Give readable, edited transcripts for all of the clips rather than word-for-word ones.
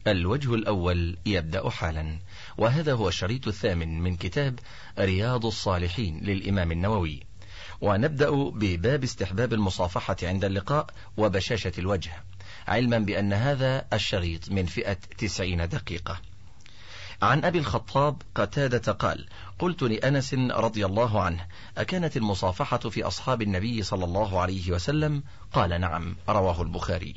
الوجه الأول يبدأ حالا، وهذا هو الشريط الثامن من كتاب رياض الصالحين للإمام النووي. ونبدأ بباب استحباب المصافحة عند اللقاء وبشاشة الوجه، علما بأن هذا الشريط من فئة 90 دقيقة. عن أبي الخطاب قتادة قال: قلت لأنس رضي الله عنه: أكانت المصافحة في أصحاب النبي صلى الله عليه وسلم؟ قال: نعم. رواه البخاري.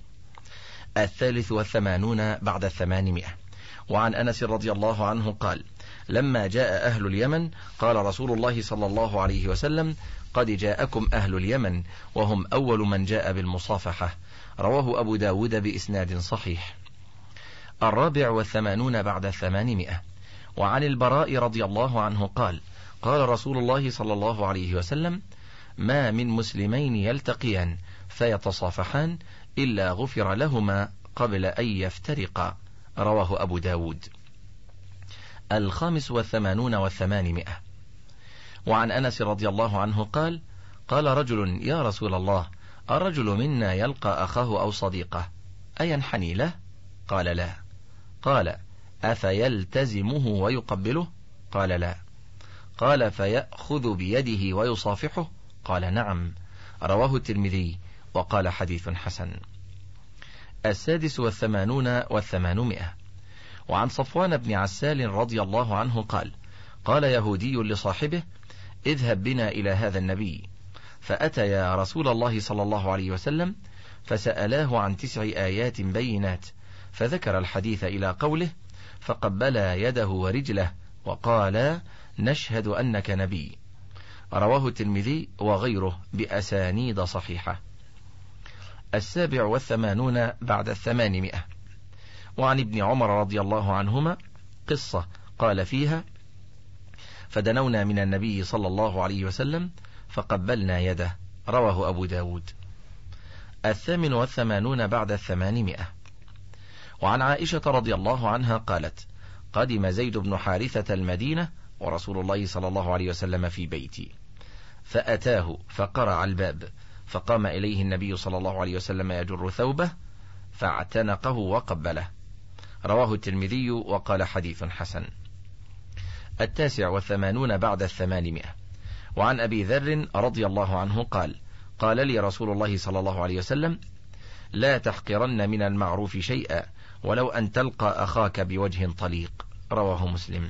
83 بعد 800. وعن أنس رضي الله عنه قال: لما جاء أهل اليمن قال رسول الله صلى الله عليه وسلم: قد جاءكم أهل اليمن وهم أول من جاء بالمصافحة. رواه أبو داود بإسناد صحيح. 84 بعد 800. وعن البراء رضي الله عنه قال: قال رسول الله صلى الله عليه وسلم: ما من مسلمين يلتقيان فيتصافحان إلا غفر لهما قبل أن يفترقا. رواه أبو داود. 85 و800. وعن أنس رضي الله عنه قال: قال رجل: يا رسول الله، الرجل منا يلقى أخاه أو صديقه أينحني له؟ قال: لا. قال: أفيلتزمه ويقبله؟ قال: لا. قال: فيأخذ بيده ويصافحه؟ قال: نعم. رواه الترمذي وقال: حديث حسن. 86 و800. وعن صفوان بن عسال رضي الله عنه قال: قال يهودي لصاحبه: اذهب بنا إلى هذا النبي. فأتيا رسول الله صلى الله عليه وسلم فسألاه عن 9 آيات بينات، فذكر الحديث إلى قوله: فقبلا يده ورجله وقال: نشهد أنك نبي. رواه الترمذي وغيره بأسانيد صحيحة. 87 بعد 800. وعن ابن عمر رضي الله عنهما قصة قال فيها: فدنونا من النبي صلى الله عليه وسلم فقبلنا يده. رواه أبو داود. 88 بعد 800. وعن عائشة رضي الله عنها قالت: قدم زيد بن حارثة المدينة ورسول الله صلى الله عليه وسلم في بيتي، فأتاه فقرع الباب، فقام إليه النبي صلى الله عليه وسلم يجر ثوبه فاعتنقه وقبله. رواه الترمذي وقال: حديث حسن. 89 بعد 800. وعن أبي ذر رضي الله عنه قال: قال لي رسول الله صلى الله عليه وسلم: لا تحقرن من المعروف شيئا ولو أن تلقى أخاك بوجه طليق. رواه مسلم.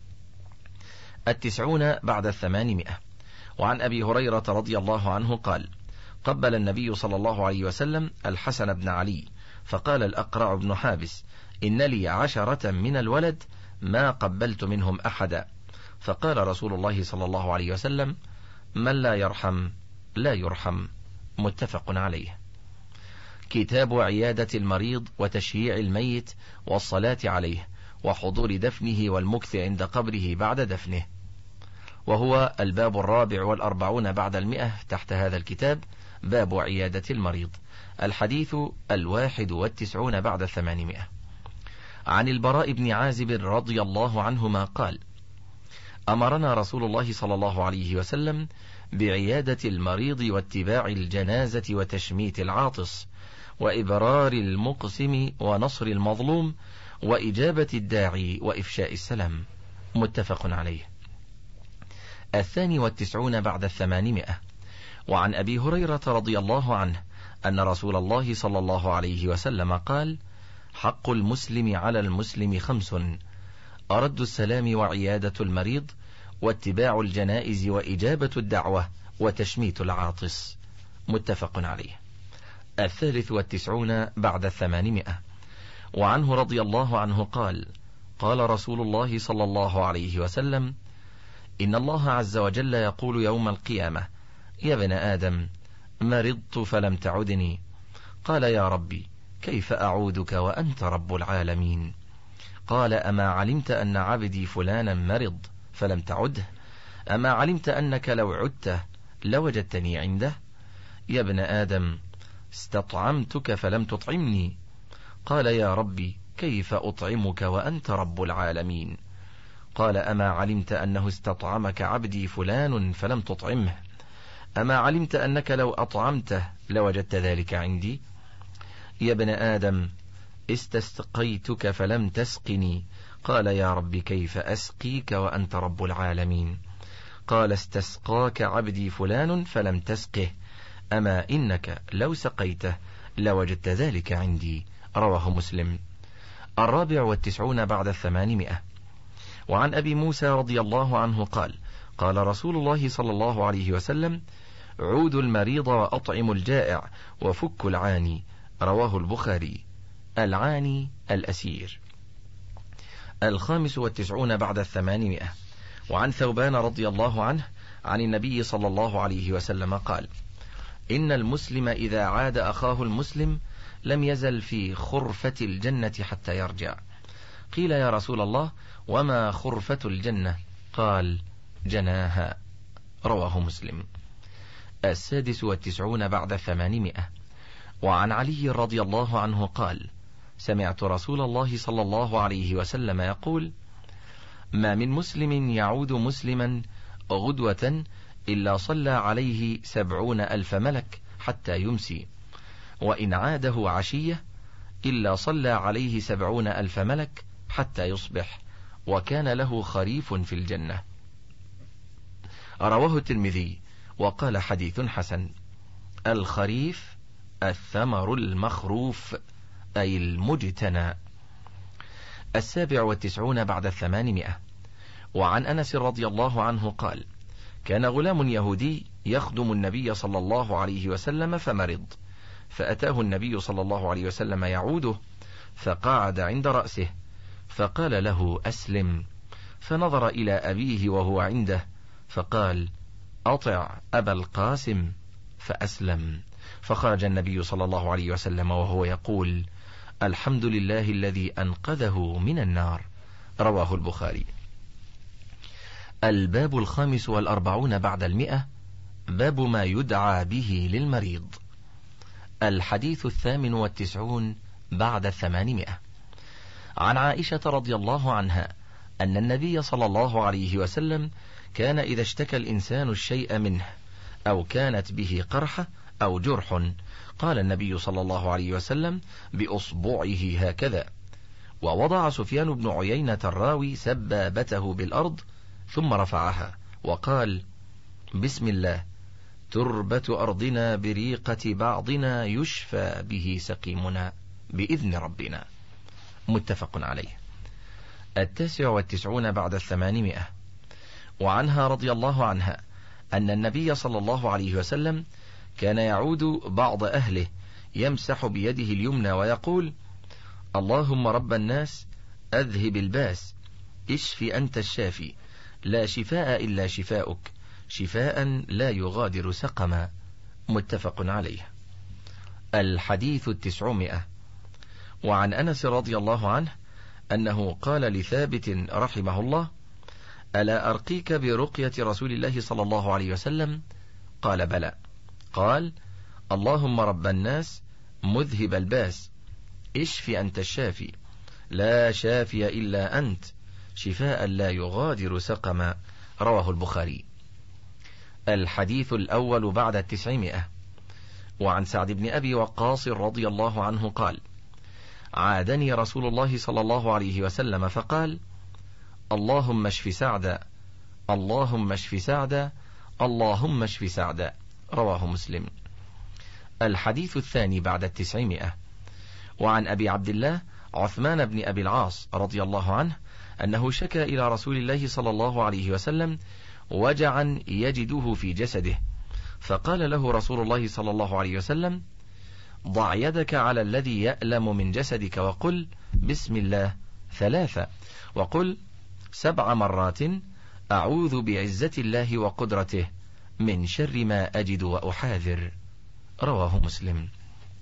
90 بعد 800. وعن أبي هريرة رضي الله عنه قال: قبل النبي صلى الله عليه وسلم الحسن بن علي، فقال الأقرع بن حابس: إن لي 10 من الولد ما قبلت منهم أحدا. فقال رسول الله صلى الله عليه وسلم: من لا يرحم لا يرحم. متفق عليه. كتاب عيادة المريض وتشييع الميت والصلاة عليه وحضور دفنه والمكث عند قبره بعد دفنه، وهو الباب 44 بعد 100 تحت هذا الكتاب، باب عيادة المريض. الحديث 91 بعد 800. عن البراء بن عازب رضي الله عنهما قال: أمرنا رسول الله صلى الله عليه وسلم بعيادة المريض واتباع الجنازة وتشميت العاطس وإبرار المقسم ونصر المظلوم وإجابة الداعي وإفشاء السلام. متفق عليه. 92 بعد 800. وعن أبي هريرة رضي الله عنه أن رسول الله صلى الله عليه وسلم قال: حق المسلم على المسلم 5: أرد السلام وعيادة المريض واتباع الجنائز وإجابة الدعوة وتشميت العاطس. متفق عليه. 93 بعد 800. وعنه رضي الله عنه قال: قال رسول الله صلى الله عليه وسلم: إن الله عز وجل يقول يوم القيامة: يا ابن آدم، مرضت فلم تعدني. قال: يا ربي، كيف أعودك وأنت رب العالمين؟ قال: أما علمت أن عبدي فلانا مرض فلم تعده؟ أما علمت أنك لو عدته لوجدتني عنده؟ يا ابن آدم، استطعمتك فلم تطعمني. قال: يا ربي، كيف أطعمك وأنت رب العالمين؟ قال: أما علمت أنه استطعمك عبدي فلان فلم تطعمه؟ أما علمت أنك لو أطعمته لوجدت ذلك عندي؟ يا ابن آدم، استسقيتك فلم تسقني، قال يا رب كيف أسقيك وأنت رب العالمين. قال استسقاك عبدي فلان فلم تسقه، أما إنك لو سقيته لوجدت ذلك عندي. رواه مسلم. 94 بعد 800. وعن أبي موسى رضي الله عنه قال قال رسول الله صلى الله عليه وسلم: عودوا المريض وأطعموا الجائع وفكوا العاني. رواه البخاري. العاني الأسير. 95 بعد 800. وعن ثوبان رضي الله عنه عن النبي صلى الله عليه وسلم قال: إن المسلم إذا عاد أخاه المسلم لم يزل في خرفة الجنة حتى يرجع. قيل يا رسول الله وما خرفة الجنة؟ قال: جناها. رواه مسلم. 96 بعد 800. وعن علي رضي الله عنه قال: سمعت رسول الله صلى الله عليه وسلم يقول: ما من مسلم يعود مسلما غدوة إلا صلى عليه 70,000 ملك حتى يمسي، وإن عاده عشية إلا صلى عليه 70,000 ملك حتى يصبح، وكان له خريف في الجنة. رواه الترمذي وقال حديث حسن. الخريف الثمر المخروف أي المجتنى. 97 بعد 800. وعن أنس رضي الله عنه قال: كان غلام يهودي يخدم النبي صلى الله عليه وسلم فمرض، فأتاه النبي صلى الله عليه وسلم يعوده، فقعد عند رأسه فقال له: أسلم. فنظر إلى أبيه وهو عنده فقال: أطع أبا القاسم، فأسلم. فخرج النبي صلى الله عليه وسلم وهو يقول: الحمد لله الذي أنقذه من النار. رواه البخاري. الباب 45 بعد 100. باب ما يدعى به للمريض. الحديث 98 بعد 800. عن عائشة رضي الله عنها أن النبي صلى الله عليه وسلم كان إذا اشتكى الإنسان الشيء منه أو كانت به قرحة أو جرح قال النبي صلى الله عليه وسلم بأصبعه هكذا، ووضع سفيان بن عيينة الراوي سبابته بالأرض ثم رفعها وقال: بسم الله، تربة أرضنا بريقة بعضنا يشفى به سقيمنا بإذن ربنا. متفق عليه. 99 بعد 800. وعنها رضي الله عنها أن النبي صلى الله عليه وسلم كان يعود بعض أهله يمسح بيده اليمنى ويقول: اللهم رب الناس أذهب الباس، اشف أنت الشافي، لا شفاء إلا شفاؤك، شفاء لا يغادر سقما. متفق عليه. الحديث 900. وعن أنس رضي الله عنه أنه قال لثابت رحمه الله: ألا أرقيك برقية رسول الله صلى الله عليه وسلم؟ قال: بلى. قال: اللهم رب الناس مذهب الباس، اشف أنت الشافي، لا شافي إلا أنت، شفاء لا يغادر سقما. رواه البخاري. الحديث الأول بعد 900. وعن سعد بن أبي وقاص رضي الله عنه قال: عادني رسول الله صلى الله عليه وسلم فقال: اللهم اشف سعدا، اللهم اشف سعدا، اللهم اشف سعدا. رواه مسلم. الحديث الثاني بعد 900. وعن أبي عبد الله عثمان بن أبي العاص رضي الله عنه أنه شكى إلى رسول الله صلى الله عليه وسلم وجعا يجده في جسده، فقال له رسول الله صلى الله عليه وسلم: ضع يدك على الذي يألم من جسدك وقل بسم الله 3، وقل 7 مرات أعوذ بعزة الله وقدرته من شر ما أجد وأحاذر. رواه مسلم.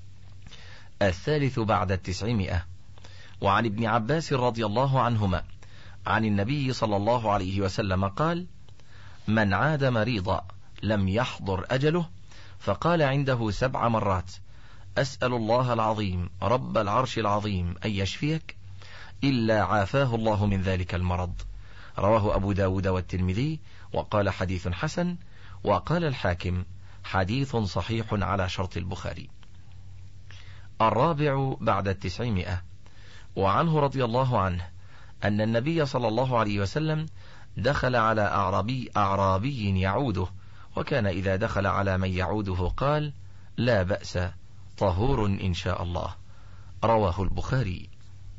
الثالث بعد 900. وعن ابن عباس رضي الله عنهما عن النبي صلى الله عليه وسلم قال: من عاد مريضا لم يحضر أجله فقال عنده 7 مرات: أسأل الله العظيم رب العرش العظيم أن يشفيك إلا عافاه الله من ذلك المرض. رواه أبو داود والترمذي وقال حديث حسن، وقال الحاكم حديث صحيح على شرط البخاري. الرابع بعد 900. وعنه رضي الله عنه أن النبي صلى الله عليه وسلم دخل على أعرابي يعوده، وكان إذا دخل على من يعوده قال: لا بأس، طهور إن شاء الله. رواه البخاري.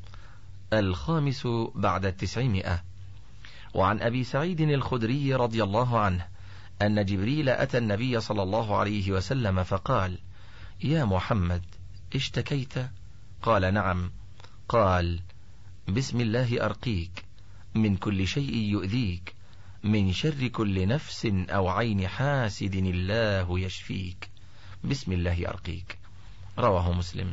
5 بعد 900. وعن أبي سعيد الخدري رضي الله عنه أن جبريل أتى النبي صلى الله عليه وسلم فقال: يا محمد، اشتكيت؟ قال: نعم. قال: بسم الله أرقيك من كل شيء يؤذيك، من شر كل نفس أو عين حاسد الله يشفيك، بسم الله أرقيك. رواه مسلم.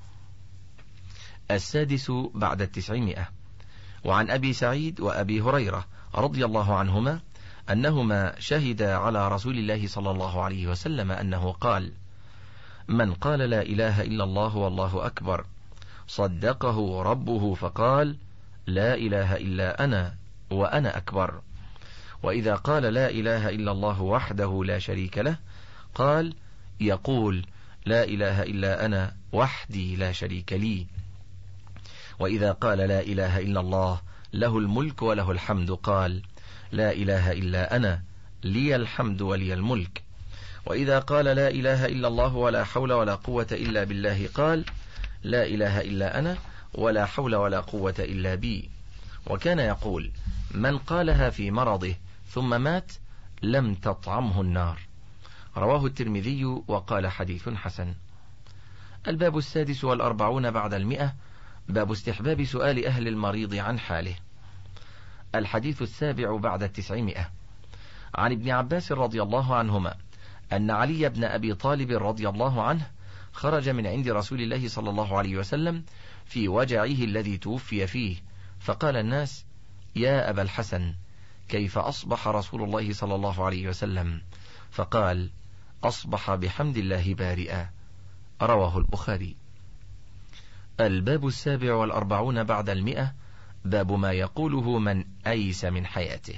6 بعد 900. وعن أبي سعيد وأبي هريرة رضي الله عنهما أنهما شهدا على رسول الله صلى الله عليه وسلم أنه قال: من قال لا إله إلا الله والله أكبر صدقه ربه فقال: لا إله إلا أنا وأنا أكبر. وإذا قال لا إله إلا الله وحده لا شريك له قال: يقول: لا إله إلا أنا وحدي لا شريك لي. وإذا قال لا إله إلا الله له الملك وله الحمد قال: لا إله إلا أنا لي الحمد ولي الملك. وإذا قال لا إله إلا الله ولا حول ولا قوة إلا بالله قال: لا إله إلا أنا ولا حول ولا قوة إلا بي. وكان يقول: من قالها في مرضه ثم مات لم تطعمه النار. رواه الترمذي وقال: حديث حسن. 46 بعد 100. باب استحباب سؤال أهل المريض عن حاله. 7 بعد 900. عن ابن عباس رضي الله عنهما أن علي بن أبي طالب رضي الله عنه خرج من عند رسول الله صلى الله عليه وسلم في وجعه الذي توفي فيه، فقال الناس: يا أبا الحسن، كيف أصبح رسول الله صلى الله عليه وسلم؟ فقال: أصبح بحمد الله بارئا. رواه البخاري. 47 بعد 100. باب ما يقوله من أيس من حياته.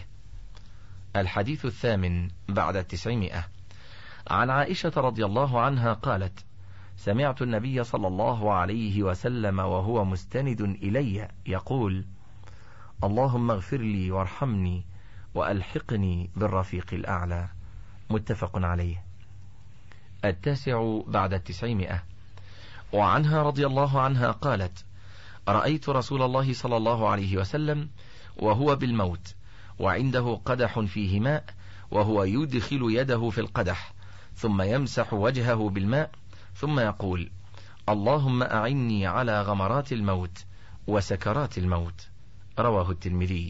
8 بعد 900. عن عائشة رضي الله عنها قالت: سمعت النبي صلى الله عليه وسلم وهو مستند إلي يقول: اللهم اغفر لي وارحمني وألحقني بالرفيق الأعلى. متفق عليه. 9 بعد 900. وعنها رضي الله عنها قالت: رأيت رسول الله صلى الله عليه وسلم وهو بالموت وعنده قدح فيه ماء، وهو يدخل يده في القدح ثم يمسح وجهه بالماء ثم يقول: اللهم أعني على غمرات الموت وسكرات الموت. رواه الترمذي.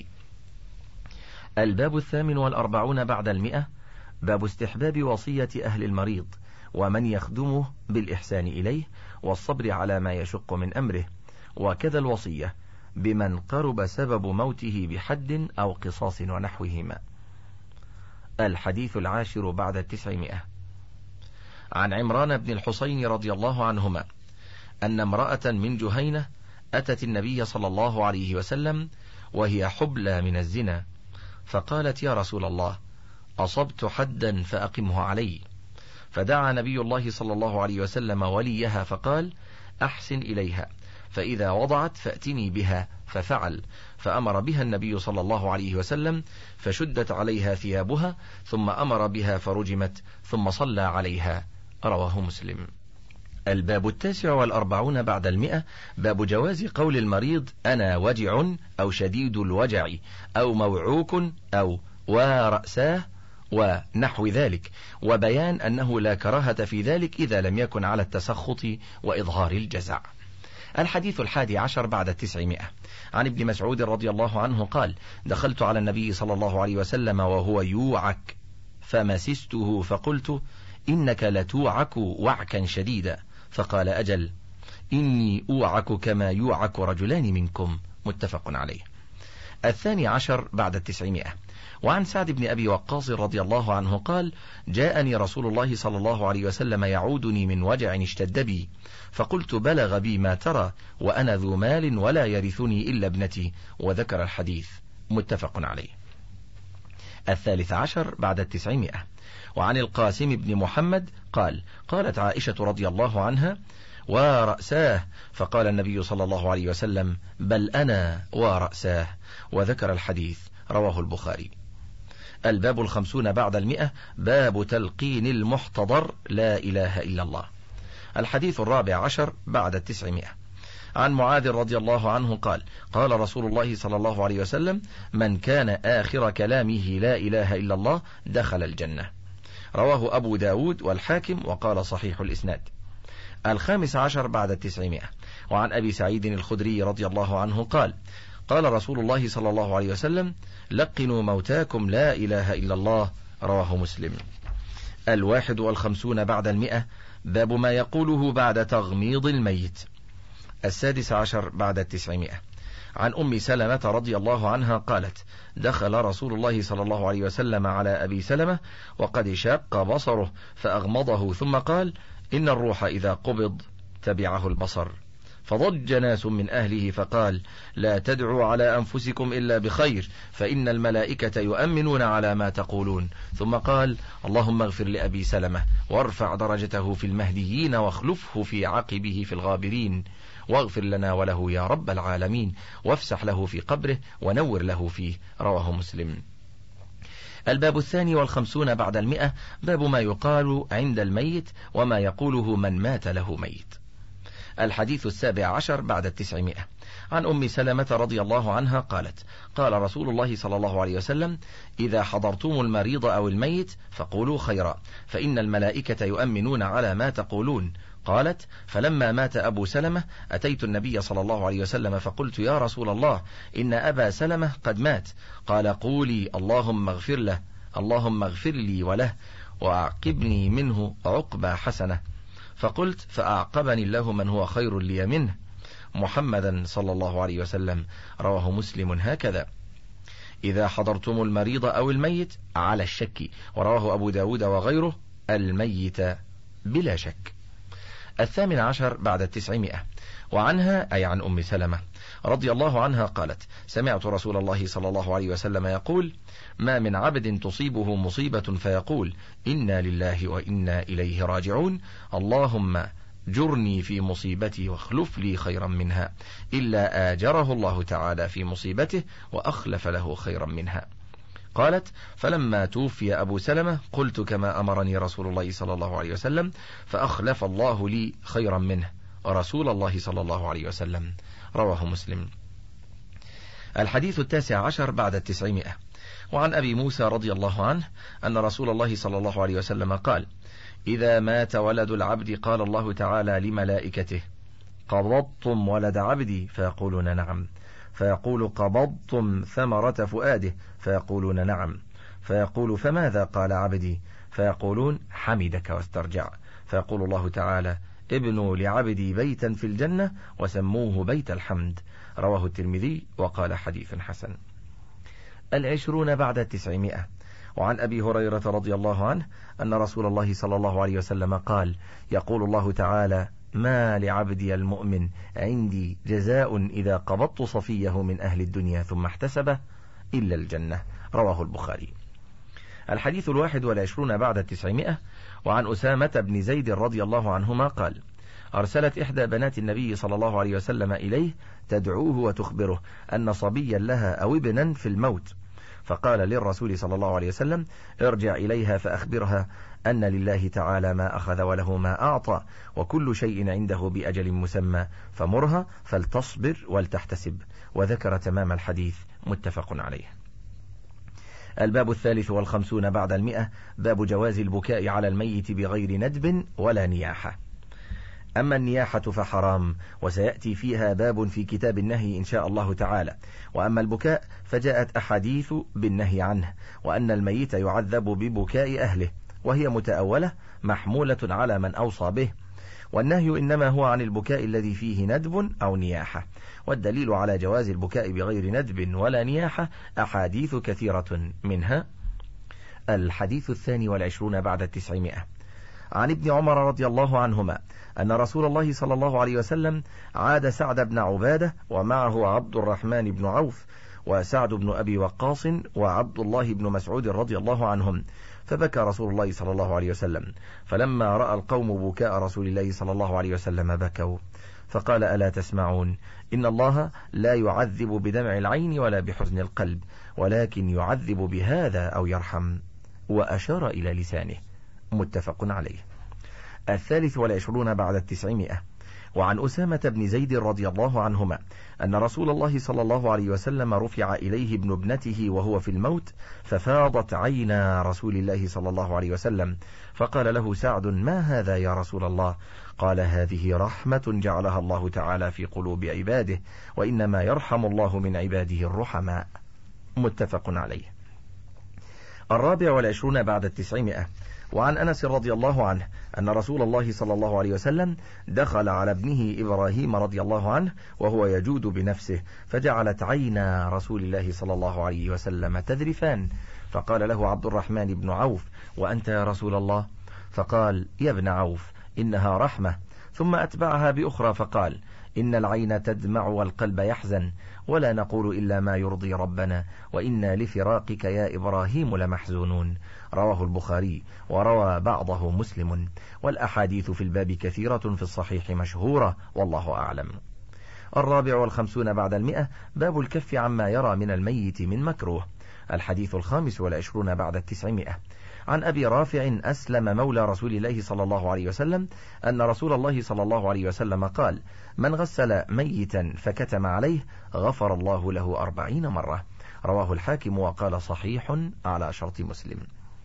48 بعد 100. باب استحباب وصية أهل المريض ومن يخدمه بالإحسان إليه والصبر على ما يشق من أمره، وكذا الوصية بمن قرب سبب موته بحد أو قصاص ونحوهما. 10 بعد 900. عن عمران بن الحصين رضي الله عنهما أن امرأة من جهينة أتت النبي صلى الله عليه وسلم وهي حبلى من الزنا، فقالت: يا رسول الله، أصبت حدا فأقمه علي. فدعا نبي الله صلى الله عليه وسلم وليها فقال: أحسن إليها، فإذا وضعت فأتني بها، ففعل، فأمر بها النبي صلى الله عليه وسلم فشدت عليها ثيابها ثم أمر بها فرجمت ثم صلى عليها. رواه مسلم. 49 بعد 100. باب جواز قول المريض: أنا وجع أو شديد الوجع أو موعوك أو ورأساه ونحو ذلك، وبيان أنه لا كراهة في ذلك إذا لم يكن على التسخط وإظهار الجزع. 11 بعد 900. عن ابن مسعود رضي الله عنه قال: دخلت على النبي صلى الله عليه وسلم وهو يوعك فمسسته فقلت: إنك لتوعك وعكا شديدا. فقال: أجل، إني أوعك كما يوعك رجلان منكم. متفق عليه. 12 بعد 900. وعن سعد بن أبي وقاص رضي الله عنه قال: جاءني رسول الله صلى الله عليه وسلم يعودني من وجع اشتد بي، فقلت: بلغ بي ما ترى وأنا ذو مال ولا يرثني إلا ابنتي، وذكر الحديث. متفق عليه. 13 بعد 900. وعن القاسم بن محمد قال: قالت عائشة رضي الله عنها: ورأساه، فقال النبي صلى الله عليه وسلم: بل أنا ورأساه، وذكر الحديث. رواه البخاري. الباب 50 بعد 100، باب تلقين المحتضر لا إله إلا الله. الحديث 14 بعد 900. عن معاذ رضي الله عنه قال: قال رسول الله صلى الله عليه وسلم: من كان آخر كلامه لا إله إلا الله دخل الجنة. رواه أبو داود والحاكم وقال صحيح الإسناد. 15 بعد 900. وعن أبي سعيد الخدري رضي الله عنه قال: قال رسول الله صلى الله عليه وسلم: لقنوا موتاكم لا إله إلا الله. رواه مسلم. 51 بعد 100، باب ما يقوله بعد تغميض الميت. 16 بعد 900. عن أم سلمة رضي الله عنها قالت: دخل رسول الله صلى الله عليه وسلم على أبي سلمة وقد شاق بصره فأغمضه، ثم قال: إن الروح إذا قبض تبعه البصر. فضج ناس من أهله فقال: لا تدعوا على أنفسكم إلا بخير، فإن الملائكة يؤمنون على ما تقولون. ثم قال: اللهم اغفر لأبي سلمة وارفع درجته في المهديين واخلفه في عقبه في الغابرين، واغفر لنا وله يا رب العالمين، وافسح له في قبره ونور له فيه. رواه مسلم. الباب 52 بعد 100، باب ما يقال عند الميت وما يقوله من مات له ميت. الحديث 17 بعد 900. عن أم سلمة رضي الله عنها قالت: قال رسول الله صلى الله عليه وسلم: إذا حضرتم المريض أو الميت فقولوا خيرا، فإن الملائكة يؤمنون على ما تقولون. قالت: فلما مات أبو سلمة أتيت النبي صلى الله عليه وسلم فقلت: يا رسول الله، إن أبا سلمة قد مات. قال: قولي اللهم اغفر له، اللهم اغفر لي وله، وأعقبني منه عقبى حسنة. فقلت: فأعقبني الله من هو خير لي منه، محمدا صلى الله عليه وسلم. رواه مسلم هكذا. إذا حضرتم المريض أو الميت على الشك. ورواه أبو داود وغيره الميت بلا شك. 18 بعد 900. وعنها أي عن أم سلمة رضي الله عنها قالت: سمعت رسول الله صلى الله عليه وسلم يقول: ما من عبد تصيبه مصيبة فيقول: إنا لله وإنا إليه راجعون، اللهم جرني في مصيبتي واخلف لي خيرا منها، إلا آجره الله تعالى في مصيبته وأخلف له خيرا منها. قالت: فلما توفي أبو سلمة قلت كما أمرني رسول الله صلى الله عليه وسلم، فأخلف الله لي خيرا منه، ورسول الله صلى الله عليه وسلم. رواه مسلم. الحديث 19 بعد 900. وعن أبي موسى رضي الله عنه أن رسول الله صلى الله عليه وسلم قال: إذا مات ولد العبد قال الله تعالى لملائكته: قبضتم ولد عبدي؟ فيقولون نعم. فيقول: قبضتم ثمرة فؤاده؟ فيقولون نعم. فيقول: فماذا قال عبدي؟ فيقولون: حمدك واسترجع. فيقول الله تعالى: ابنوا لعبدي بيتا في الجنة وسموه بيت الحمد. رواه الترمذي وقال حديث حسن. 20 بعد 900. وعن أبي هريرة رضي الله عنه أن رسول الله صلى الله عليه وسلم قال: يقول الله تعالى: ما لعبدي المؤمن عندي جزاء إذا قبضت صفيه من أهل الدنيا ثم احتسبه إلا الجنة. رواه البخاري. الحديث 21 بعد 900. وعن أسامة بن زيد رضي الله عنهما قال: أرسلت إحدى بنات النبي صلى الله عليه وسلم إليه تدعوه وتخبره أن صبيا لها أو ابنا في الموت، فقال للرسول صلى الله عليه وسلم: ارجع إليها فأخبرها أن لله تعالى ما أخذ وله ما أعطى، وكل شيء عنده بأجل مسمى، فمرها فلتصبر ولتحتسب. وذكر تمام الحديث، متفق عليه. الباب 53 بعد 100، باب جواز البكاء على الميت بغير ندب ولا نياحة. أما النياحة فحرام، وسيأتي فيها باب في كتاب النهي إن شاء الله تعالى. وأما البكاء فجاءت أحاديث بالنهي عنه، وأن الميت يعذب ببكاء أهله، وهي متأولة محمولة على من أوصى به. والنهي إنما هو عن البكاء الذي فيه ندب أو نياحة. والدليل على جواز البكاء بغير ندب ولا نياحة أحاديث كثيرة، منها الحديث 22 بعد 900. عن ابن عمر رضي الله عنهما أن رسول الله صلى الله عليه وسلم عاد سعد بن عبادة ومعه عبد الرحمن بن عوف وسعد بن أبي وقاص وعبد الله بن مسعود رضي الله عنهم، فبكى رسول الله صلى الله عليه وسلم، فلما رأى القوم بكاء رسول الله صلى الله عليه وسلم بكوا، فقال: ألا تسمعون؟ إن الله لا يعذب بدمع العين ولا بحزن القلب، ولكن يعذب بهذا أو يرحم، وأشار إلى لسانه. متفق عليه. 23 بعد 900. وعن أسامة بن زيد رضي الله عنهما أن رسول الله صلى الله عليه وسلم رفع إليه ابن ابنته وهو في الموت، ففاضت عينا رسول الله صلى الله عليه وسلم، فقال له سعد: ما هذا يا رسول الله؟ قال: هذه رحمة جعلها الله تعالى في قلوب عباده، وإنما يرحم الله من عباده الرحماء. متفق عليه. 24 بعد 900. وعن أنس رضي الله عنه أن رسول الله صلى الله عليه وسلم دخل على ابنه إبراهيم رضي الله عنه وهو يجود بنفسه، فجعلت عينا رسول الله صلى الله عليه وسلم تذرفان، فقال له عبد الرحمن بن عوف: وأنت يا رسول الله؟ فقال: يا ابن عوف، إنها رحمة. ثم أتبعها بأخرى فقال: إن العين تدمع والقلب يحزن، ولا نقول إلا ما يرضي ربنا، وإنا لفراقك يا إبراهيم لمحزونون. رواه البخاري، وروى بعضه مسلم، والأحاديث في الباب كثيرة في الصحيح مشهورة، والله أعلم. 54 بعد 100. باب الكف عما يرى من الميت من مكروه. الحديث 25 بعد 900. عن أبي رافع أسلم مولى رسول الله صلى الله عليه وسلم أن رسول الله صلى الله عليه وسلم قال: من غسل ميتا فكتم عليه غفر الله له 40 مرة. رواه الحاكم وقال صحيح على شرط مسلم.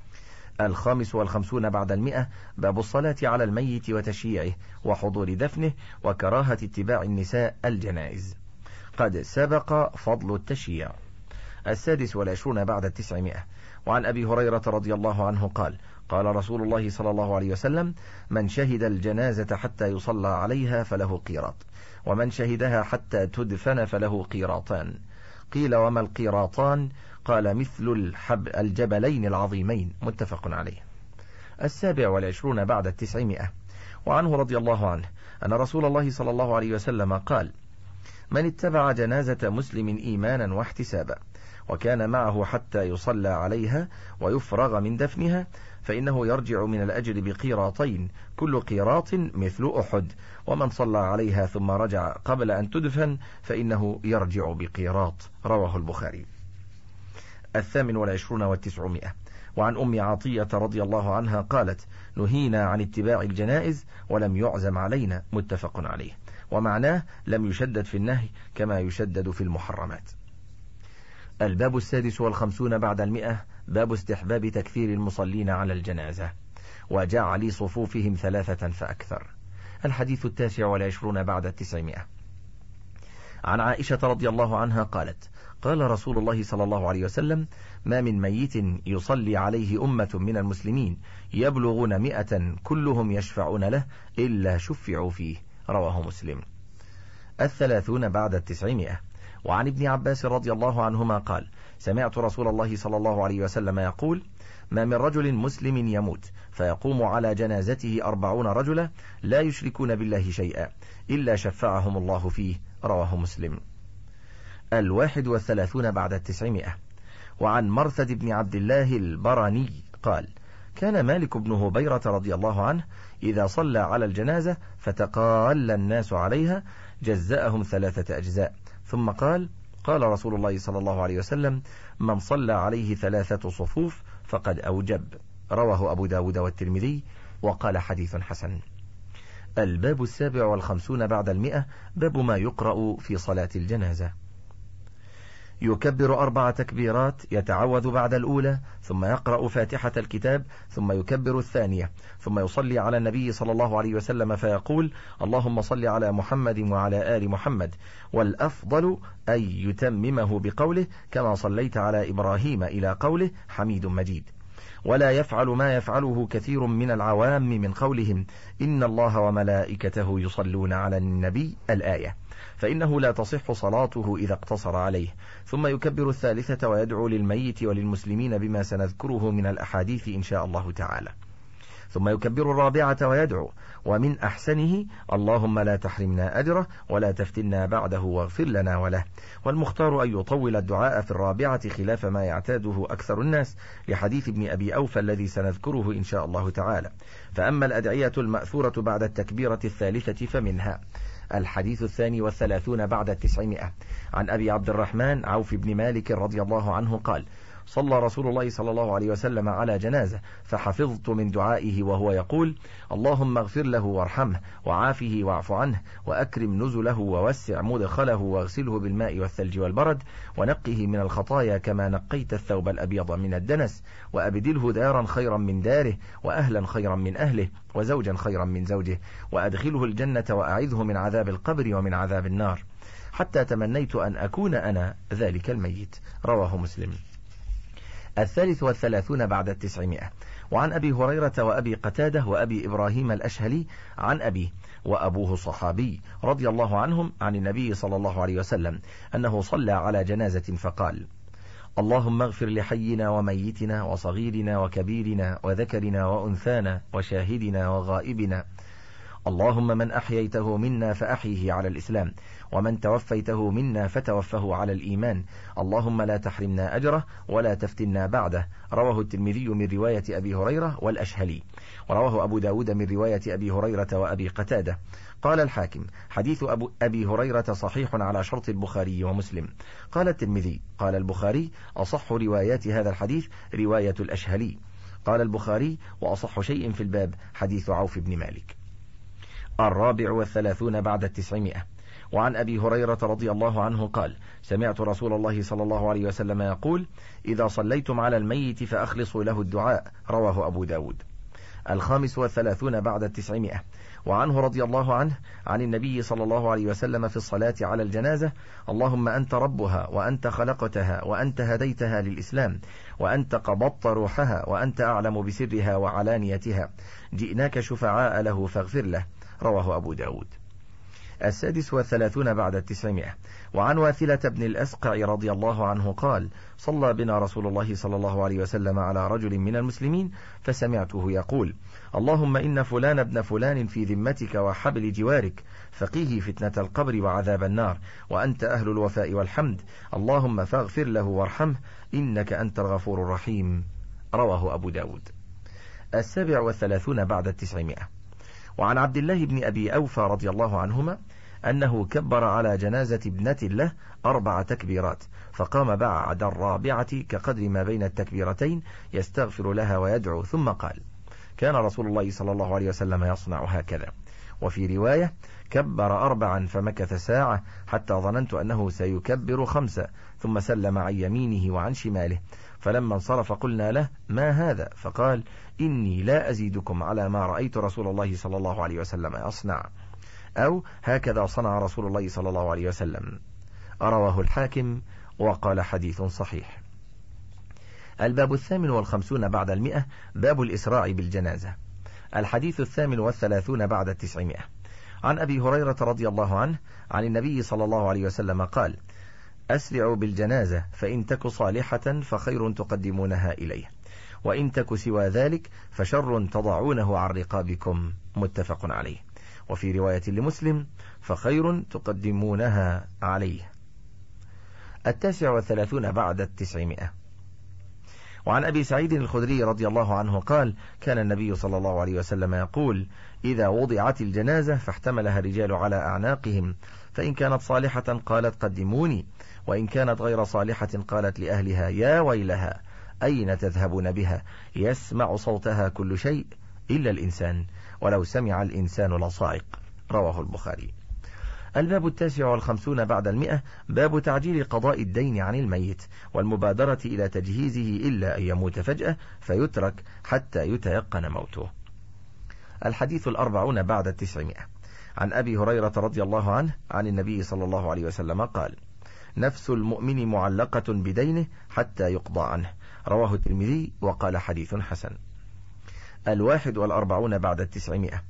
55 بعد 100. باب الصلاة على الميت وتشييعه وحضور دفنه وكراهة اتباع النساء الجنائز. قد سبق فضل التشييع. 26 بعد 900. وعن أبي هريرة رضي الله عنه قال: قال رسول الله صلى الله عليه وسلم: من شهد الجنازة حتى يصلى عليها فله قيراط، ومن شهدها حتى تدفن فله قيراطان. قيل: وما القيراطان؟ قال: مثل الجبلين العظيمين. متفق عليه. 27 بعد 900. وعنه رضي الله عنه أن رسول الله صلى الله عليه وسلم قال: من اتبع جنازة مسلم إيمانا واحتسابا وكان معه حتى يصلى عليها ويفرغ من دفنها فإنه يرجع من الأجر بقيراطين، كل قيراط مثل أحد، ومن صلى عليها ثم رجع قبل أن تدفن فإنه يرجع بقيراط. رواه البخاري. 28 و900. وعن أم عطية رضي الله عنها قالت: نهينا عن اتباع الجنائز ولم يعزم علينا. متفق عليه. ومعناه لم يشدد في النهي كما يشدد في المحرمات. الباب 56 بعد 100. باب استحباب تكثير المصلين على الجنازة وجعل صفوفهم 3 فأكثر. الحديث 29 بعد 900. عن عائشة رضي الله عنها قالت: قال رسول الله صلى الله عليه وسلم: ما من ميت يصلي عليه أمة من المسلمين يبلغون 100 كلهم يشفعون له إلا شفعوا فيه. رواه مسلم. 30 بعد 900. وعن ابن عباس رضي الله عنهما قال: سمعت رسول الله صلى الله عليه وسلم يقول: ما من رجل مسلم يموت فيقوم على جنازته 40 رجلا لا يشركون بالله شيئا إلا شفعهم الله فيه. رواه مسلم. 31 بعد 900. وعن مرثد بن عبد الله البراني قال: كان مالك بن هبيرة رضي الله عنه إذا صلى على الجنازة فتقال الناس عليها جزأهم 3 أجزاء، ثم قال: قال رسول الله صلى الله عليه وسلم: من صلى عليه 3 صفوف فقد أوجب. رواه أبو داود والترمذي وقال حديث حسن. الباب 57 بعد 100. باب ما يقرأ في صلاة الجنازة. يكبر 4 تكبيرات، يتعوذ بعد الأولى، ثم يقرأ فاتحة الكتاب، ثم يكبر الثانية، ثم يصلي على النبي صلى الله عليه وسلم فيقول: اللهم صل على محمد وعلى آل محمد، والأفضل أن يتممه بقوله: كما صليت على إبراهيم إلى قوله: حميد مجيد. ولا يفعل ما يفعله كثير من العوام من قولهم: إن الله وملائكته يصلون على النبي الآية، فإنه لا تصح صلاته إذا اقتصر عليه. ثم يكبر الثالثة ويدعو للميت وللمسلمين بما سنذكره من الأحاديث إن شاء الله تعالى. ثم يكبر الرابعة ويدعو. ومن أحسنه: اللهم لا تحرمنا أجره ولا تفتنا بعده واغفر لنا وله. والمختار أن يطول الدعاء في الرابعة خلاف ما يعتاده أكثر الناس، لحديث ابن أبي أوفى الذي سنذكره إن شاء الله تعالى. فأما الأدعية المأثورة بعد التكبيرة الثالثة فمنها: الحديث 32 بعد 900 عن أبي عبد الرحمن عوف بن مالك رضي الله عنه قال: صلى رسول الله صلى الله عليه وسلم على جنازة، فحفظت من دعائه وهو يقول: اللهم اغفر له وارحمه وعافه واعف عنه وأكرم نزله ووسع مدخله واغسله بالماء والثلج والبرد ونقه من الخطايا كما نقيت الثوب الأبيض من الدنس، وأبدله دارا خيرا من داره وأهلا خيرا من أهله وزوجا خيرا من زوجه، وأدخله الجنة وأعذه من عذاب القبر ومن عذاب النار، حتى تمنيت أن أكون أنا ذلك الميت. رواه مسلم. 33 بعد 900 وعن أبي هريرة وأبي قتادة وأبي إبراهيم الأشهلي عن أبيه وأبوه صحابي رضي الله عنهم عن النبي صلى الله عليه وسلم أنه صلى على جنازة فقال: اللهم اغفر لحينا وميتنا وصغيرنا وكبيرنا وذكرنا وأنثانا وشاهدنا وغائبنا، اللهم من أحييته منا فأحيه على الإسلام، ومن توفيته منا فتوفه على الإيمان، اللهم لا تحرمنا أجره ولا تفتنا بعده. رواه الترمذي من رواية أبي هريرة والأشهلي، ورواه أبو داود من رواية أبي هريرة وأبي قتادة. قال الحاكم: حديث أبي هريرة صحيح على شرط البخاري ومسلم. قال الترمذي: قال البخاري: أصح روايات هذا الحديث رواية الأشهلي. قال البخاري: وأصح شيء في الباب حديث عوف بن مالك. 34 بعد 900 وعن أبي هريرة رضي الله عنه قال: سمعت رسول الله صلى الله عليه وسلم يقول: إذا صليتم على الميت فأخلصوا له الدعاء. رواه أبو داود. 35 بعد 900 وعنه رضي الله عنه عن النبي صلى الله عليه وسلم في الصلاة على الجنازة: اللهم أنت ربها وأنت خلقتها وأنت هديتها للإسلام وأنت قبضت روحها وأنت أعلم بسرها وعلانيتها، جئناك شفعاء له فاغفر له. رواه أبو داود. 36 بعد 900 وعن واثلة بن الأسقع رضي الله عنه قال: صلى بنا رسول الله صلى الله عليه وسلم على رجل من المسلمين فسمعته يقول: اللهم إن فلان ابن فلان في ذمتك وحبل جوارك، فقيه فتنة القبر وعذاب النار، وأنت أهل الوفاء والحمد، اللهم فاغفر له وارحمه إنك أنت الغفور الرحيم. رواه أبو داود. 37 بعد 900 وعن عبد الله بن أبي أوفى رضي الله عنهما أنه كبر على جنازة ابنة له 4 تكبيرات، فقام بعد الرابعة كقدر ما بين التكبيرتين يستغفر لها ويدعو، ثم قال: كان رسول الله صلى الله عليه وسلم يصنع هكذا. وفي رواية: كبر 4 فمكث ساعة حتى ظننت أنه سيكبر 5، ثم سلم عن يمينه وعن شماله، فلما انصرف قلنا له: ما هذا؟ فقال: إني لا أزيدكم على ما رأيت رسول الله صلى الله عليه وسلم يصنع، أو هكذا صنع رسول الله صلى الله عليه وسلم. رواه الحاكم وقال حديث صحيح. الباب 58 بعد 100 باب الإسراع بالجنازة. الحديث 38 بعد 900 عن أبي هريرة رضي الله عنه عن النبي صلى الله عليه وسلم قال: أسرعوا بالجنازة، فإن تك صالحة فخير تقدمونها إليه، وإن تك سوى ذلك فشر تضعونه عن رقابكم. متفق عليه. وفي رواية لمسلم: فخير تقدمونها عليه. 39 بعد 900 وعن أبي سعيد الخدري رضي الله عنه قال: كان النبي صلى الله عليه وسلم يقول: إذا وضعت الجنازة فاحتملها الرجال على أعناقهم، فإن كانت صالحة قالت قدموني، وإن كانت غير صالحة قالت لأهلها: يا ويلها أين تذهبون بها؟ يسمع صوتها كل شيء إلا الإنسان، ولو سمع الإنسان لصائق. رواه البخاري. الباب 59 بعد 100 باب تعجيل قضاء الدين عن الميت والمبادرة إلى تجهيزه إلا أن يموت فجأة فيترك حتى يتيقن موته. الحديث 40 بعد 900 عن أبي هريرة رضي الله عنه عن النبي صلى الله عليه وسلم قال: نفس المؤمن معلقة بدينه حتى يقضى عنه. رواه الترمذي وقال حديث حسن. 41 بعد 900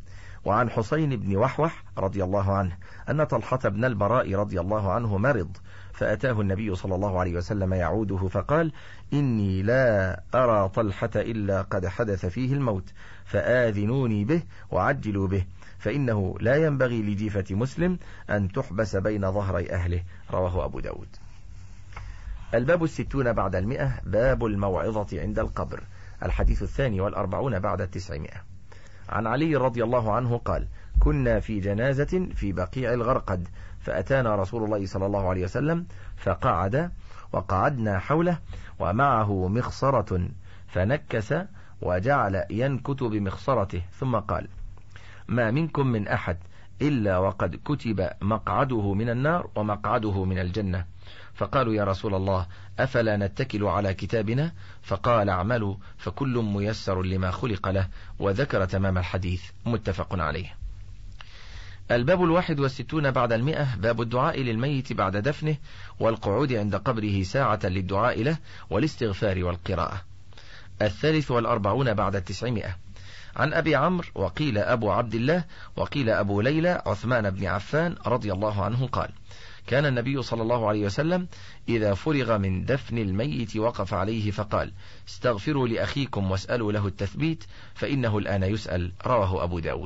وعن حسين بن وحوح رضي الله عنه أن طلحة بن البراء رضي الله عنه مرض، فأتاه النبي صلى الله عليه وسلم يعوده فقال: إني لا أرى طلحة إلا قد حدث فيه الموت، فآذنوني به وعجلوا به، فإنه لا ينبغي لجيفة مسلم أن تحبس بين ظهري أهله. رواه أبو داود. الباب 60 بعد 100. باب الموعظة عند القبر. الحديث 42 بعد 900. عن علي رضي الله عنه قال: كنا في جنازة في بقيع الغرقد، فأتانا رسول الله صلى الله عليه وسلم فقعد وقعدنا حوله ومعه مخصرة، فنكس وجعل ينكت بمخصرته، ثم قال: ما منكم من أحد إلا وقد كتب مقعده من النار ومقعده من الجنة. فقالوا: يا رسول الله، أفلا نتكل على كتابنا؟ فقال: اعملوا فكل ميسر لما خلق له، وذكر تمام الحديث. متفق عليه. الباب 61 بعد 100. باب الدعاء للميت بعد دفنه، والقعود عند قبره ساعة للدعاء له والاستغفار والقراءة. 43 بعد 900. عن أبي عمرو وقيل أبو عبد الله وقيل أبو ليلى عثمان بن عفان رضي الله عنه قال: كان النبي صلى الله عليه وسلم إذا فرغ من دفن الميت وقف عليه فقال: استغفروا لأخيكم واسألوا له التثبيت، فإنه الآن يسأل. رواه أبو داود.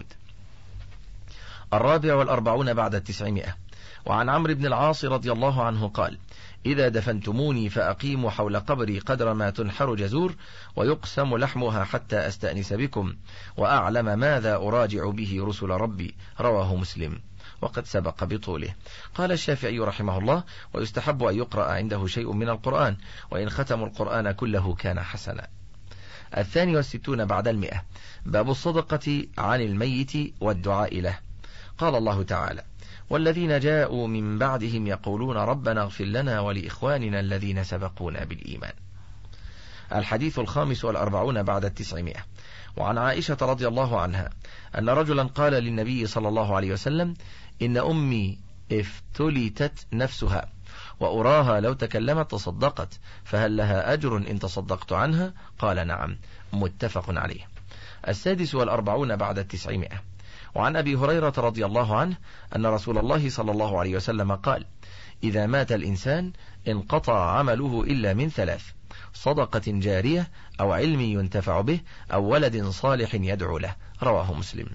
44 بعد 900. وعن عمرو بن العاص رضي الله عنه قال: إذا دفنتموني فأقيموا حول قبري قدر ما تنحر جزور، ويقسم لحمها حتى أستأنس بكم وأعلم ماذا أراجع به رسل ربي. رواه مسلم، وقد سبق بطوله. قال الشافعي رحمه الله: ويستحب أن يقرأ عنده شيء من القرآن، وإن ختموا القرآن كله كان حسنا. 62 بعد 100. باب الصدقة عن الميت والدعاء له. قال الله تعالى: والذين جاءوا من بعدهم يقولون ربنا اغفر لنا ولإخواننا الذين سبقونا بالإيمان. الحديث 45 بعد 900. وعن عائشة رضي الله عنها أن رجلا قال للنبي صلى الله عليه وسلم: إن أمي افتلتت نفسها وأراها لو تكلمت تصدقت، فهل لها أجر إن تصدقت عنها؟ قال: نعم. متفق عليه. 46 بعد 900. وعن أبي هريرة رضي الله عنه أن رسول الله صلى الله عليه وسلم قال: إذا مات الإنسان انقطع عمله إلا من 3: صدقة جارية، أو علم ينتفع به، أو ولد صالح يدعو له. رواه مسلم.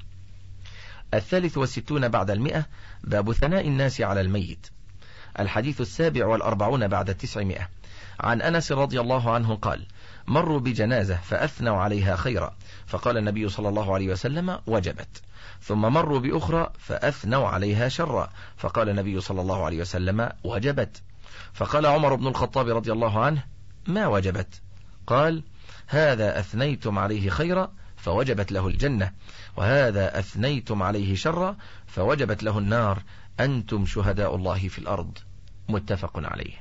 63 بعد 100. باب ثناء الناس على الميت. الحديث 47 بعد 900. عن أنس رضي الله عنه قال: مروا بجنازة فأثنوا عليها خيرا، فقال النبي صلى الله عليه وسلم: وجبت. ثم مروا بأخرى فأثنوا عليها شرا، فقال النبي صلى الله عليه وسلم: وجبت. فقال عمر بن الخطاب رضي الله عنه: ما وجبت؟ قال: هذا أثنيتم عليه خيرا فوجبت له الجنة، وهذا أثنيتم عليه شرا فوجبت له النار، أنتم شهداء الله في الأرض. متفق عليه.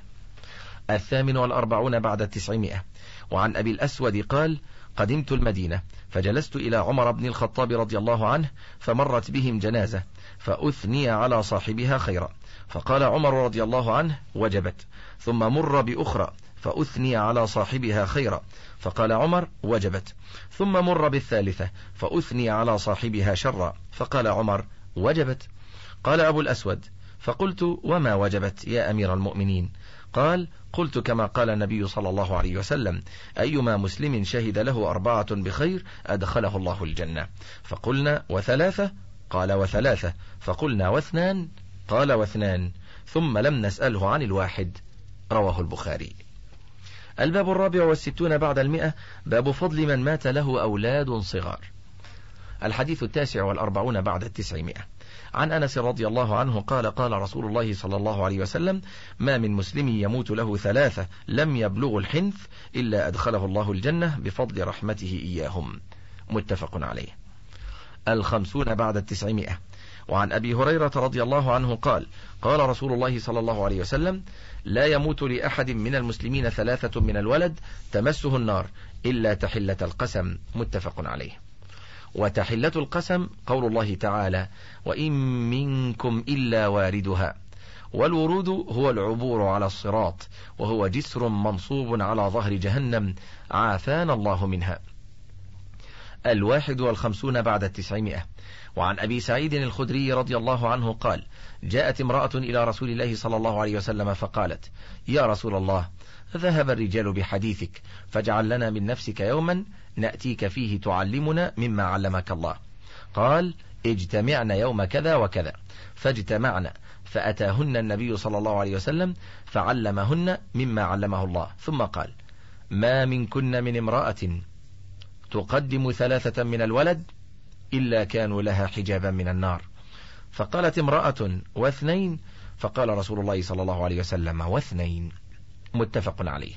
48 بعد 900. وعن أبي الأسود قال: قدمت المدينة فجلست إلى عمر بن الخطاب رضي الله عنه، فمرت بهم جنازة فأثني على صاحبها خيرا، فقال عمر رضي الله عنه: وجبت. ثم مر بأخرى فأثني على صاحبها خيرا، فقال عمر: وجبت. ثم مر بالثالثة فأثني على صاحبها شرا، فقال عمر: وجبت. قال أبو الأسود: فقلت: وما وجبت يا أمير المؤمنين؟ قال: قلت كما قال النبي صلى الله عليه وسلم: أيما مسلم شهد له 4 بخير أدخله الله الجنة. فقلنا: وثلاثة؟ قال: وثلاثة. فقلنا: واثنان؟ قال: واثنان. ثم لم نسأله عن الواحد. رواه البخاري. الباب 64 بعد 100. باب فضل من مات له أولاد صغار. الحديث 49 بعد 900. عن أنس رضي الله عنه قال: قال رسول الله صلى الله عليه وسلم: ما من مسلم يموت له 3 لم يبلغوا الحنث إلا أدخله الله الجنة بفضل رحمته إياهم. متفق عليه. 50 بعد 900. وعن أبي هريرة رضي الله عنه قال: قال رسول الله صلى الله عليه وسلم: لا يموت لأحد من المسلمين 3 من الولد تمسه النار إلا تحلة القسم. متفق عليه. وتحلة القسم قول الله تعالى: وإن منكم إلا واردها. والورود هو العبور على الصراط، وهو جسر منصوب على ظهر جهنم، عافانا الله منها. 51 بعد 900. وعن أبي سعيد الخدري رضي الله عنه قال: جاءت امرأة إلى رسول الله صلى الله عليه وسلم فقالت: يا رسول الله، ذهب الرجال بحديثك، فاجعل لنا من نفسك يوما نأتيك فيه تعلمنا مما علمك الله. قال: اجتمعنا يوم كذا وكذا. فاجتمعنا، فأتاهن النبي صلى الله عليه وسلم فعلمهن مما علمه الله، ثم قال: ما منكن من امرأة تقدم 3 من الولد إلا كانوا لها حجابا من النار. فقالت امرأة: و2؟ فقال رسول الله صلى الله عليه وسلم: و2. متفق عليه.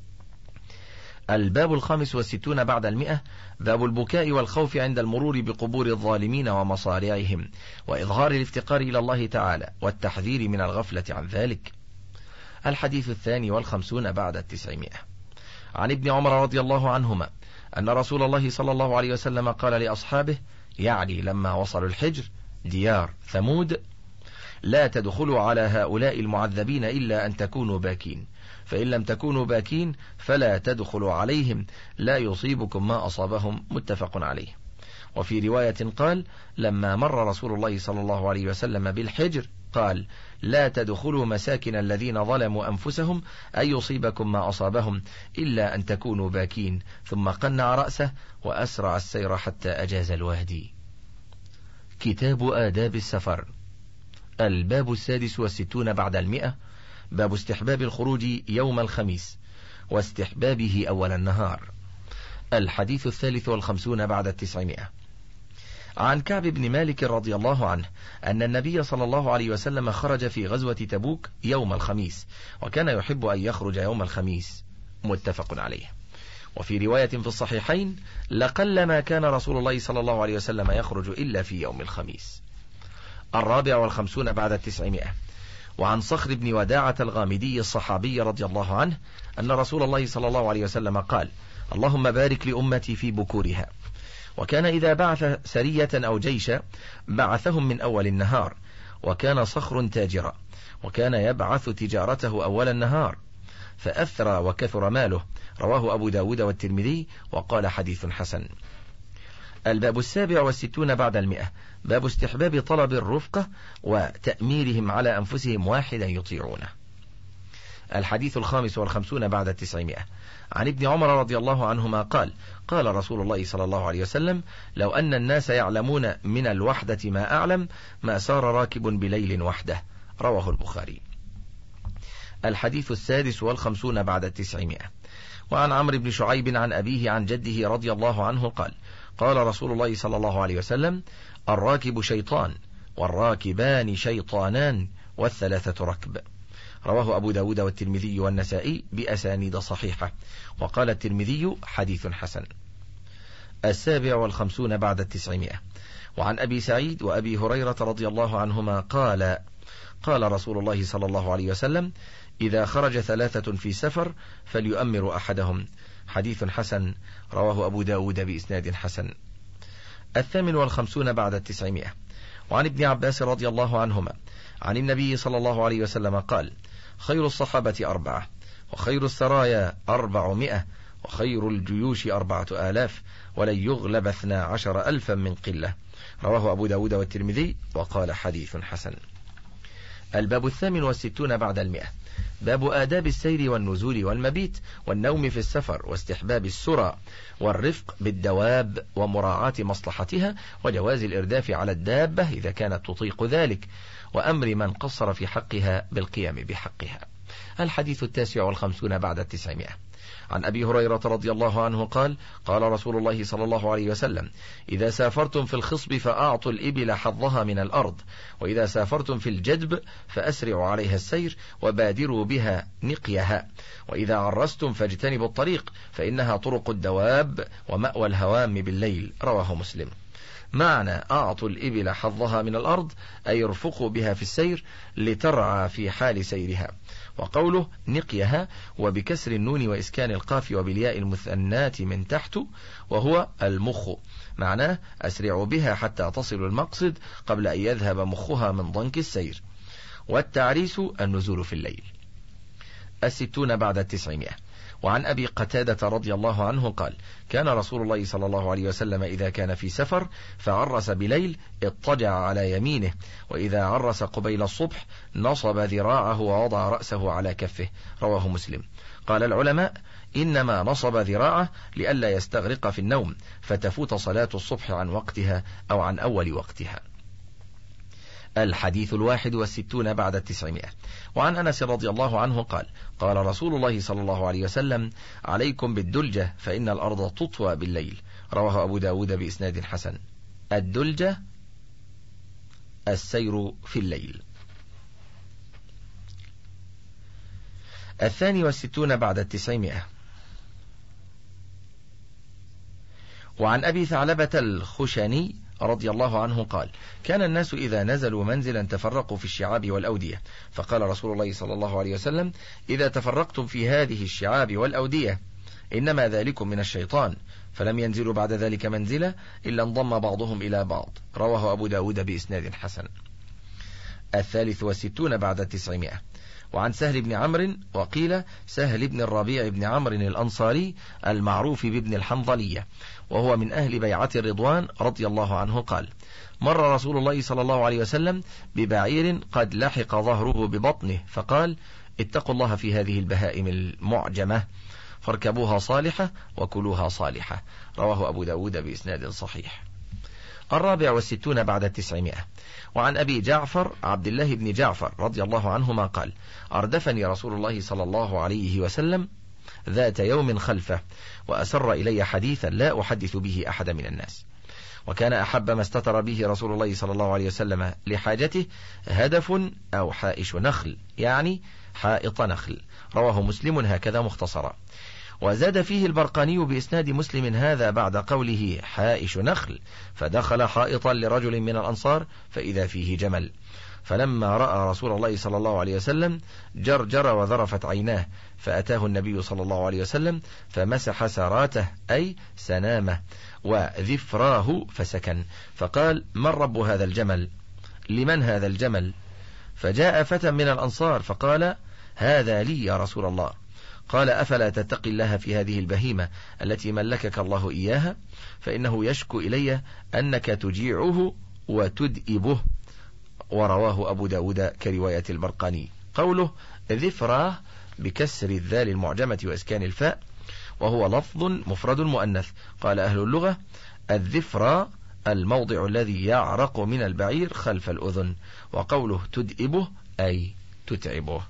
الباب 65 بعد 100. باب البكاء والخوف عند المرور بقبور الظالمين ومصارعهم، وإظهار الافتقار إلى الله تعالى، والتحذير من الغفلة عن ذلك. الحديث 52 بعد 900. عن ابن عمر رضي الله عنهما أن رسول الله صلى الله عليه وسلم قال لأصحابه، يعني لما وصلوا الحجر ديار ثمود: لا تدخلوا على هؤلاء المعذبين إلا أن تكونوا باكين، فإن لم تكونوا باكين فلا تدخلوا عليهم، لا يصيبكم ما أصابهم. متفق عليه. وفي رواية قال: لما مر رسول الله صلى الله عليه وسلم بالحجر قال: لا تدخلوا مساكن الذين ظلموا أنفسهم أن يصيبكم ما أصابهم إلا أن تكونوا باكين، ثم قنع رأسه وأسرع السير حتى أجاز الوادي. كتاب آداب السفر. الباب 66 بعد 100. باب استحباب الخروج يوم الخميس واستحبابه أول النهار. الحديث 53 بعد 900. عن كعب بن مالك رضي الله عنه أن النبي صلى الله عليه وسلم خرج في غزوة تبوك يوم الخميس، وكان يحب أن يخرج يوم الخميس. متفق عليه. وفي رواية في الصحيحين: لقلما كان رسول الله صلى الله عليه وسلم يخرج إلا في يوم الخميس. 54 بعد 900. وعن صخر بن وداعة الغامدي الصحابي رضي الله عنه أن رسول الله صلى الله عليه وسلم قال: اللهم بارك لأمتي في بكورها. وكان إذا بعث سرية أو جيشا بعثهم من أول النهار، وكان صخر تاجرا، وكان يبعث تجارته أول النهار، فأثرى وكثر ماله. رواه أبو داود والترمذي، وقال: حديث حسن. الباب 67 بعد 100. باب استحباب طلب الرفقة وتأميرهم على أنفسهم واحدا يطيعونه. الحديث 55 بعد 900. عن ابن عمر رضي الله عنهما قال: قال رسول الله صلى الله عليه وسلم: لو أن الناس يعلمون من الوحدة ما أعلم ما سار راكب بليل وحده. رواه البخاري. الحديث 56 بعد 900. وعن عمرو بن شعيب عن أبيه عن جده رضي الله عنه قال: قال رسول الله صلى الله عليه وسلم: الراكب شيطان، والراكبان شيطانان، والثلاثة ركب. رواه أبو داود والترمذي والنسائي بأسانيد صحيحة، وقال الترمذي: حديث حسن. 57 بعد 900. وعن أبي سعيد وأبي هريرة رضي الله عنهما قال: قال رسول الله صلى الله عليه وسلم: إذا خرج 3 في سفر فليؤمر أحدهم. حديث حسن. رواه أبو داود بإسناد حسن. 58 بعد 900. وعن ابن عباس رضي الله عنهما عن النبي صلى الله عليه وسلم قال: خير الصحابة 4، وخير السرايا 400، وخير الجيوش 4000، ولن يغلب 12,000 من قلة. رواه أبو داود والترمذي، وقال: حديث حسن. الباب 68 بعد 100. باب آداب السير والنزول والمبيت والنوم في السفر، واستحباب السرى والرفق بالدواب ومراعاة مصلحتها، وجواز الإرداف على الدابة إذا كانت تطيق ذلك، وأمر من قصر في حقها بالقيام بحقها. الحديث 59 بعد 900. عن أبي هريرة رضي الله عنه قال: قال رسول الله صلى الله عليه وسلم: إذا سافرتم في الخصب فأعطوا الإبل حظها من الأرض، وإذا سافرتم في الجدب فأسرعوا عليها السير وبادروا بها نقيها، وإذا عرستم فاجتنبوا الطريق فإنها طرق الدواب ومأوى الهوام بالليل. رواه مسلم. معنى أعطوا الإبل حظها من الأرض أي يرفقوا بها في السير لترعى في حال سيرها. وقوله نقيها وبكسر النون وإسكان القاف وبالياء المثنات من تحت، وهو المخ، معناه أسرعوا بها حتى تصل المقصد قبل أن يذهب مخها من ضنك السير. والتعريس النزول في الليل. 60 بعد 900. وعن أبي قتادة رضي الله عنه قال: كان رسول الله صلى الله عليه وسلم إذا كان في سفر فعرس بليل اضطجع على يمينه، وإذا عرس قبيل الصبح نصب ذراعه ووضع رأسه على كفه. رواه مسلم. قال العلماء: إنما نصب ذراعه لئلا يستغرق في النوم فتفوت صلاة الصبح عن وقتها أو عن أول وقتها. الحديث 61 بعد 900. وعن أنس رضي الله عنه قال: قال رسول الله صلى الله عليه وسلم: عليكم بالدلجة فإن الأرض تطوى بالليل. رواه أبو داود بإسناد حسن. الدلجة السير في الليل. 62 بعد 900. وعن أبي ثعلبة الخشني رضي الله عنه قال: كان الناس إذا نزلوا منزلا تفرقوا في الشعاب والأودية، فقال رسول الله صلى الله عليه وسلم: إذا تفرقتم في هذه الشعاب والأودية إنما ذلكم من الشيطان، فلم ينزلوا بعد ذلك منزلة إلا انضم بعضهم إلى بعض. رواه أبو داود بإسناد حسن. 63 بعد 900. وعن سهل بن عمرو، وقيل سهل بن الربيع بن عمرو الأنصاري المعروف بابن الحنظلية، وهو من أهل بيعة الرضوان رضي الله عنه قال: مر رسول الله صلى الله عليه وسلم ببعير قد لحق ظهره ببطنه، فقال: اتقوا الله في هذه البهائم المعجمة، فاركبوها صالحة وكلوها صالحة. رواه أبو داود بإسناد صحيح. 64 بعد 900. وعن أبي جعفر عبد الله بن جعفر رضي الله عنهما قال: أردفني رسول الله صلى الله عليه وسلم ذات يوم خلفه، وأسر إلي حديثا لا أحدث به أحد من الناس، وكان أحب ما استتر به رسول الله صلى الله عليه وسلم لحاجته هدف أو حائش نخل، يعني حائط نخل. رواه مسلم هكذا مختصرا. وزاد فيه البرقاني بإسناد مسلم هذا بعد قوله حائش نخل: فدخل حائطا لرجل من الأنصار فإذا فيه جمل، فلما رأى رسول الله صلى الله عليه وسلم جرجر وذرفت عيناه، فأتاه النبي صلى الله عليه وسلم فمسح سراته أي سنامه وذفراه فسكن، فقال: من رب هذا الجمل؟ لمن هذا الجمل؟ فجاء فتى من الأنصار فقال: هذا لي يا رسول الله. قال: أفلا تتقي الله في هذه البهيمة التي ملكك الله إياها؟ فإنه يشكو إلي أنك تجيعه وتدئبه. ورواه أبو داود كرواية البرقاني. قوله ذفراه بكسر الذال المعجمة وإسكان الفاء، وهو لفظ مفرد مؤنث. قال أهل اللغة: الذفرى الموضع الذي يعرق من البعير خلف الأذن. وقوله تدئبه أي تتعبه.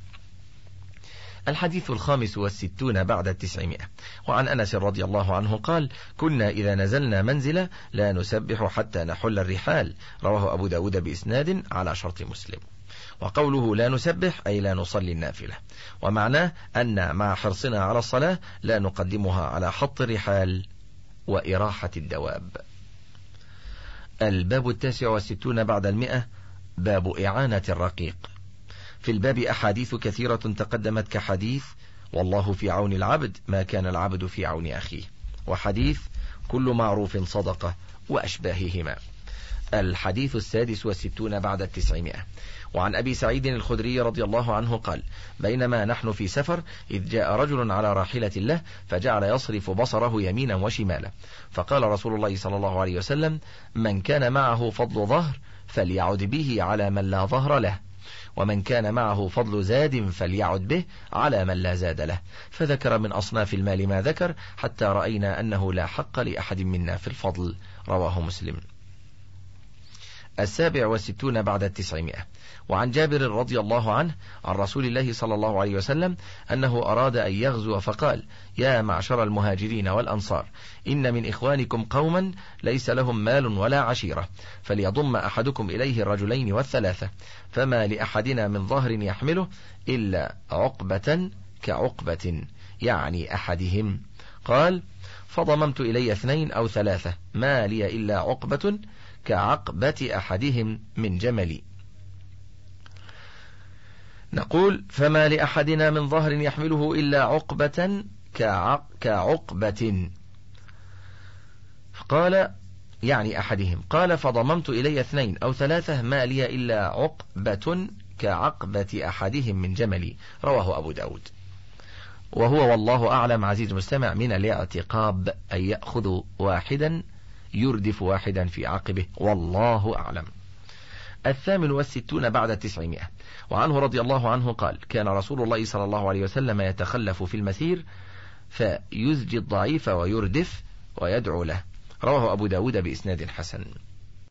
الحديث 65 بعد 900. وعن أنس رضي الله عنه قال: كنا إذا نزلنا منزلا لا نسبح حتى نحل الرحال. رواه أبو داود بإسناد على شرط مسلم. وقوله لا نسبح أي لا نصلي النافلة، ومعناه أن مع حرصنا على الصلاة لا نقدمها على حط الرحال وإراحة الدواب. الباب 69 بعد 100. باب إعانة الرقيق. في الباب أحاديث كثيرة تقدمت كحديث والله في عون العبد ما كان العبد في عون أخيه، وحديث كل معروف صدقة، وأشباههما. الحديث 66 بعد 900. وعن أبي سعيد الخدري رضي الله عنه قال: بينما نحن في سفر إذ جاء رجل على راحلة له فجعل يصرف بصره يمينا وشمالا، فقال رسول الله صلى الله عليه وسلم: من كان معه فضل ظهر فليعد به على من لا ظهر له، ومن كان معه فضل زاد فليعد به على من لا زاد له. فذكر من أصناف المال ما ذكر حتى رأينا أنه لا حق لأحد منا في الفضل. رواه مسلم. 67 بعد 900. وعن جابر رضي الله عنه عن رسول الله صلى الله عليه وسلم أنه أراد أن يغزو فقال: يا معشر المهاجرين والأنصار، إن من إخوانكم قوما ليس لهم مال ولا عشيرة، فليضم أحدكم إليه الرجلين والثلاثة، فما لأحدنا من ظهر يحمله إلا عقبة كعقبة، يعني أحدهم. قال: فضممت إلي 2 أو 3، ما لي إلا عقبة كعقبة أحدهم من جملي. نقول: فما لأحدنا من ظهر يحمله إلا عقبة كعقبة. قال: يعني أحدهم. قال: فضممت إلي 2 أو 3، ما لي إلا عقبة كعقبة أحدهم من جملي. رواه أبو داود. وهو والله أعلم عزيز المستمع من الاعتقاب، أن يأخذ واحدا يردف واحدا في عقبه، والله أعلم. 68 بعد 900. وعنه رضي الله عنه قال: كان رسول الله صلى الله عليه وسلم يتخلف في المسير فيزجي الضعيف ويردف ويدعو له. رواه أبو داود بإسناد حسن.